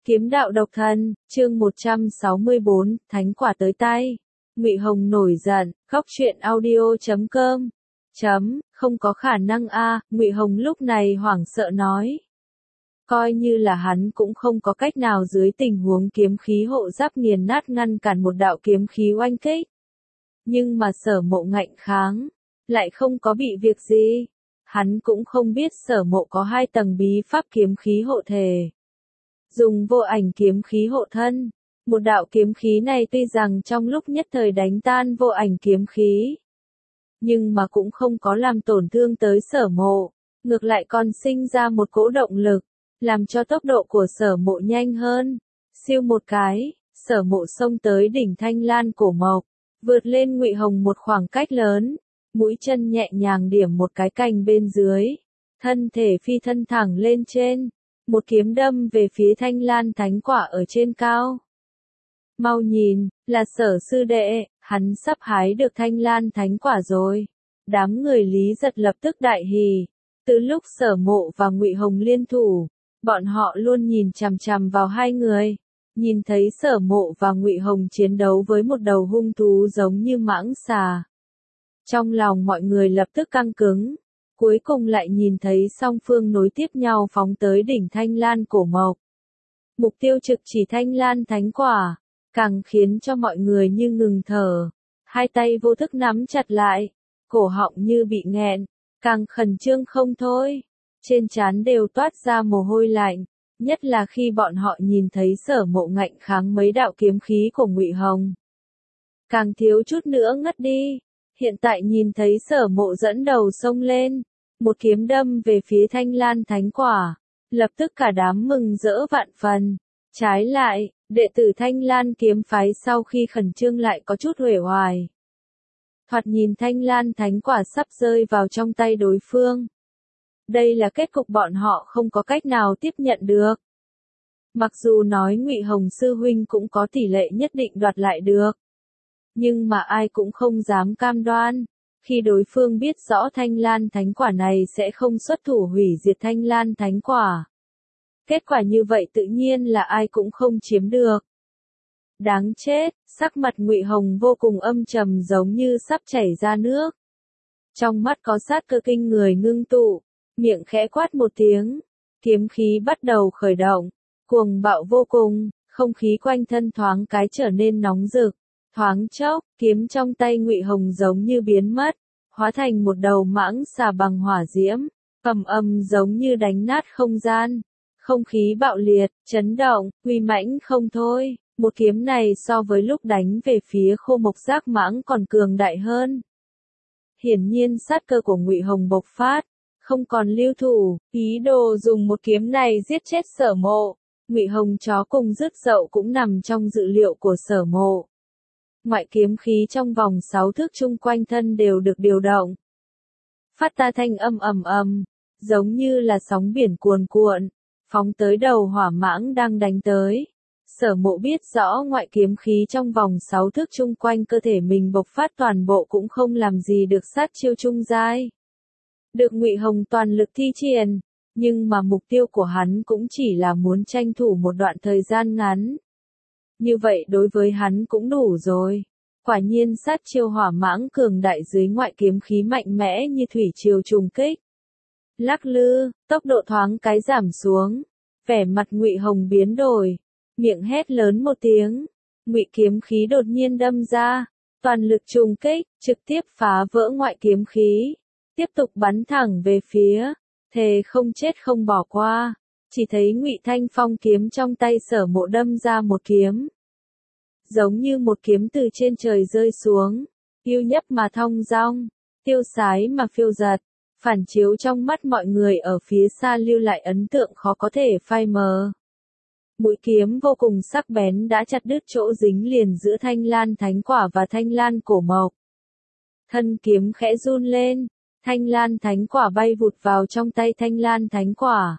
Kiếm đạo độc thân, chương 164, thánh quả tới tay. Ngụy Hồng nổi giận, khóc chuyện audio.com. Không có khả năng a, Ngụy Hồng lúc này hoảng sợ nói. Coi như là hắn cũng không có cách nào dưới tình huống kiếm khí hộ giáp nghiền nát ngăn cản một đạo kiếm khí oanh kích. Nhưng mà Sở Mộ ngạnh kháng, lại không có bị việc gì. Hắn cũng không biết Sở Mộ có 2 tầng bí pháp kiếm khí hộ thể. Dùng vô ảnh kiếm khí hộ thân. Một đạo kiếm khí này tuy rằng trong lúc nhất thời đánh tan vô ảnh kiếm khí, nhưng mà cũng không có làm tổn thương tới Sở Mộ, ngược lại còn sinh ra một cỗ động lực, làm cho tốc độ của Sở Mộ nhanh hơn. Siêu một cái, Sở Mộ xông tới đỉnh Thanh Lan cổ mộc, vượt lên Ngụy Hồng một khoảng cách lớn, mũi chân nhẹ nhàng điểm một cái cành bên dưới, thân thể phi thân thẳng lên trên, một kiếm đâm về phía Thanh Lan thánh quả ở trên cao. Mau nhìn, là Sở sư đệ, hắn sắp hái được Thanh Lan thánh quả rồi. Đám người Lý Giật lập tức đại hỉ. Từ lúc Sở Mộ và Ngụy Hồng liên thủ, bọn họ luôn nhìn chằm chằm vào hai người. Nhìn thấy Sở Mộ và Ngụy Hồng chiến đấu với một đầu hung thú giống như mãng xà, trong lòng mọi người lập tức căng cứng. Cuối cùng lại nhìn thấy song phương nối tiếp nhau phóng tới đỉnh Thanh Lan cổ mộc. Mục tiêu trực chỉ Thanh Lan thánh quả, càng khiến cho mọi người như ngừng thở. Hai tay vô thức nắm chặt lại, cổ họng như bị nghẹn, càng khẩn trương không thôi. Trên trán đều toát ra mồ hôi lạnh, nhất là khi bọn họ nhìn thấy Sở Mộ ngạnh kháng mấy đạo kiếm khí của Ngụy Hồng. Càng thiếu chút nữa ngất đi. Hiện tại nhìn thấy Sở Mộ dẫn đầu xông lên, một kiếm đâm về phía Thanh Lan thánh quả, lập tức cả đám mừng rỡ vạn phần. Trái lại, đệ tử Thanh Lan kiếm phái sau khi khẩn trương lại có chút uể oải. Thoạt nhìn Thanh Lan thánh quả sắp rơi vào trong tay đối phương. Đây là kết cục bọn họ không có cách nào tiếp nhận được. Mặc dù nói Ngụy Hồng sư huynh cũng có tỷ lệ nhất định đoạt lại được, nhưng mà ai cũng không dám cam đoan. Khi đối phương biết rõ Thanh Lan thánh quả này sẽ không xuất thủ hủy diệt Thanh Lan thánh quả, kết quả như vậy tự nhiên là ai cũng không chiếm được. Đáng chết, sắc mặt Ngụy Hồng vô cùng âm trầm giống như sắp chảy ra nước. Trong mắt có sát cơ kinh người ngưng tụ, miệng khẽ quát một tiếng, kiếm khí bắt đầu khởi động, cuồng bạo vô cùng, không khí quanh thân thoáng cái trở nên nóng rực. Thoáng chốc, kiếm trong tay Ngụy Hồng giống như biến mất, hóa thành một đầu mãng xà bằng hỏa diễm, ầm ầm giống như đánh nát không gian. Không khí bạo liệt, chấn động, uy mãnh không thôi. Một kiếm này so với lúc đánh về phía Khô Mộc Giác Mãng còn cường đại hơn. Hiển nhiên sát cơ của Ngụy Hồng bộc phát, không còn lưu thủ, ý đồ dùng một kiếm này giết chết Sở Mộ. Ngụy Hồng chó cùng rứt dậu cũng nằm trong dự liệu của Sở Mộ. Ngoại kiếm khí trong vòng 6 thước chung quanh thân đều được điều động. Phát ra thanh âm ầm ầm, giống như là sóng biển cuồn cuộn, phóng tới đầu hỏa mãng đang đánh tới. Sở Mộ biết rõ ngoại kiếm khí trong vòng 6 thước chung quanh cơ thể mình bộc phát toàn bộ cũng không làm gì được sát chiêu trung giai. Được Ngụy Hồng toàn lực thi triển, nhưng mà mục tiêu của hắn cũng chỉ là muốn tranh thủ một đoạn thời gian ngắn. Như vậy đối với hắn cũng đủ rồi. Quả nhiên sát chiêu hỏa mãng cường đại dưới ngoại kiếm khí mạnh mẽ như thủy triều trùng kích. Lắc lư, tốc độ thoáng cái giảm xuống, vẻ mặt Ngụy Hồng biến đổi, miệng hét lớn một tiếng, ngụy kiếm khí đột nhiên đâm ra, toàn lực trùng kích, trực tiếp phá vỡ ngoại kiếm khí, tiếp tục bắn thẳng về phía, thề không chết không bỏ qua. Chỉ thấy Ngụy Thanh Phong kiếm trong tay Sở Mộ đâm ra một kiếm, giống như một kiếm từ trên trời rơi xuống, yêu nhấp mà thong dong, tiêu sái mà phiêu giật, phản chiếu trong mắt mọi người ở phía xa lưu lại ấn tượng khó có thể phai mờ. Mũi kiếm vô cùng sắc bén đã chặt đứt chỗ dính liền giữa Thanh Lan thánh quả và Thanh Lan cổ mộc. Thân kiếm khẽ run lên, Thanh Lan thánh quả bay vụt vào trong tay Thanh Lan thánh quả.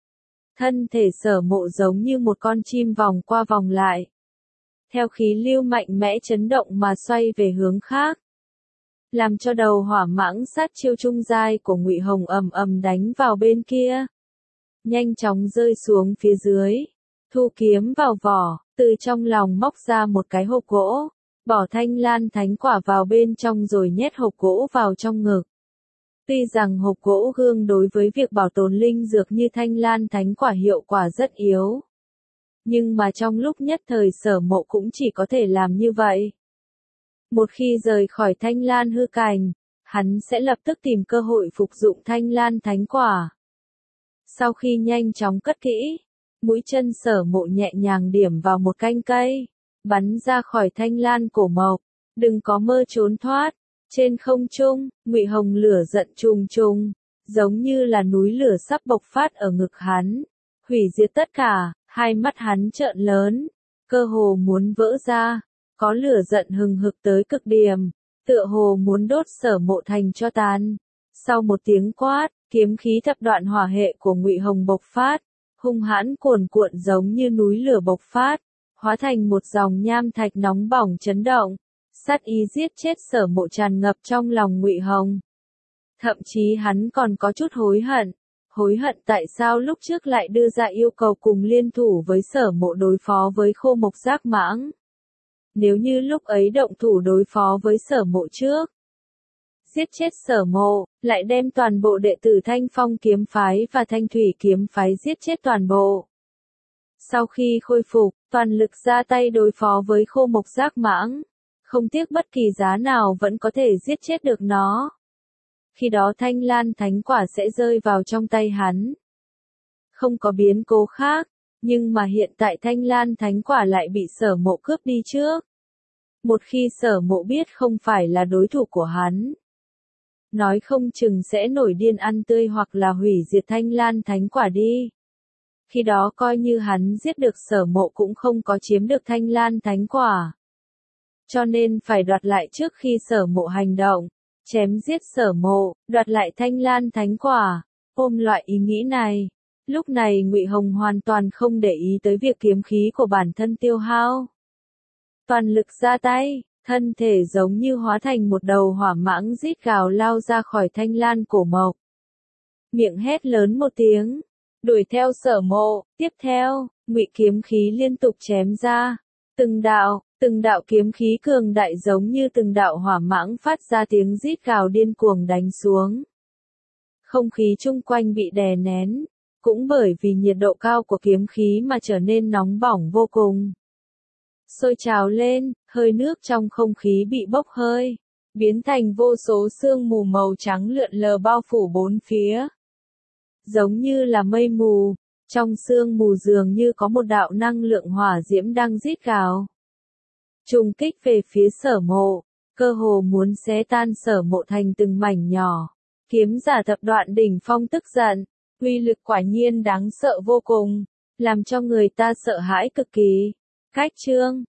Thân thể Sở Mộ giống như một con chim vòng qua vòng lại, theo khí lưu mạnh mẽ chấn động mà xoay về hướng khác, làm cho đầu hỏa mãng sát chiêu trung giai của Ngụy Hồng ầm ầm đánh vào bên kia, nhanh chóng rơi xuống phía dưới. thu kiếm vào vỏ, từ trong lòng móc ra một cái hộp gỗ, bỏ Thanh Lan thánh quả vào bên trong rồi nhét hộp gỗ vào trong ngực. Tuy rằng hộp gỗ gương đối với việc bảo tồn linh dược như Thanh Lan thánh quả hiệu quả rất yếu. Nhưng mà trong lúc nhất thời Sở Mộ cũng chỉ có thể làm như vậy. Một khi rời khỏi Thanh Lan hư cảnh, hắn sẽ lập tức tìm cơ hội phục dụng Thanh Lan thánh quả. Sau khi nhanh chóng cất kỹ, mũi chân Sở Mộ nhẹ nhàng điểm vào một canh cây, bắn ra khỏi Thanh Lan cổ mộc, đừng có mơ trốn thoát. Trên không trung, Ngụy Hồng lửa giận trùng trùng, giống như là núi lửa sắp bộc phát ở ngực hắn, hủy diệt tất cả, hai mắt hắn trợn lớn, cơ hồ muốn vỡ ra, có lửa giận hừng hực tới cực điểm, tựa hồ muốn đốt Sở Mộ thành tro tàn. Sau một tiếng quát, kiếm khí thập đoạn hỏa hệ của Ngụy Hồng bộc phát, hung hãn cuồn cuộn giống như núi lửa bộc phát, hóa thành một dòng nham thạch nóng bỏng chấn động. Sát ý giết chết Sở Mộ tràn ngập trong lòng Ngụy Hồng. Thậm chí hắn còn có chút hối hận tại sao lúc trước lại đưa ra yêu cầu cùng liên thủ với Sở Mộ đối phó với Khô Mộc Giác Mãng. Nếu như lúc ấy động thủ đối phó với Sở Mộ trước, giết chết Sở Mộ, lại đem toàn bộ đệ tử Thanh Phong kiếm phái và Thanh Thủy kiếm phái giết chết toàn bộ. Sau khi khôi phục, toàn lực ra tay đối phó với Khô Mộc Giác Mãng, không tiếc bất kỳ giá nào vẫn có thể giết chết được nó. Khi đó Thanh Lan thánh quả sẽ rơi vào trong tay hắn. Không có biến cố khác, nhưng mà hiện tại Thanh Lan thánh quả lại bị Sở Mộ cướp đi trước. Một khi Sở Mộ biết không phải là đối thủ của hắn, nói không chừng sẽ nổi điên ăn tươi hoặc là hủy diệt Thanh Lan thánh quả đi. Khi đó coi như hắn giết được Sở Mộ cũng không có chiếm được Thanh Lan thánh quả. Cho nên phải đoạt lại trước khi Sở Mộ hành động, chém giết Sở Mộ, đoạt lại Thanh Lan thánh quả. Ôm loại ý nghĩ này, lúc này Ngụy Hồng hoàn toàn không để ý tới việc kiếm khí của bản thân tiêu hao. Toàn lực ra tay, thân thể giống như hóa thành một đầu hỏa mãng rít gào lao ra khỏi Thanh Lan cổ mộc. Miệng hét lớn một tiếng, đuổi theo Sở Mộ, tiếp theo, ngụy kiếm khí liên tục chém ra, từng đạo kiếm khí cường đại giống như từng đạo hỏa mãng phát ra tiếng rít gào điên cuồng đánh xuống. Không khí chung quanh bị đè nén, cũng bởi vì nhiệt độ cao của kiếm khí mà trở nên nóng bỏng vô cùng. Sôi trào lên, hơi nước trong không khí bị bốc hơi, biến thành vô số sương mù màu trắng lượn lờ bao phủ bốn phía. Giống như là mây mù, trong sương mù dường như có một đạo năng lượng hỏa diễm đang rít gào. Trùng kích về phía Sở Mộ, cơ hồ muốn xé tan Sở Mộ thành từng mảnh nhỏ. Kiếm giả thập đoạn đỉnh phong tức giận, uy lực quả nhiên đáng sợ vô cùng, làm cho người ta sợ hãi cực kỳ. Cách chương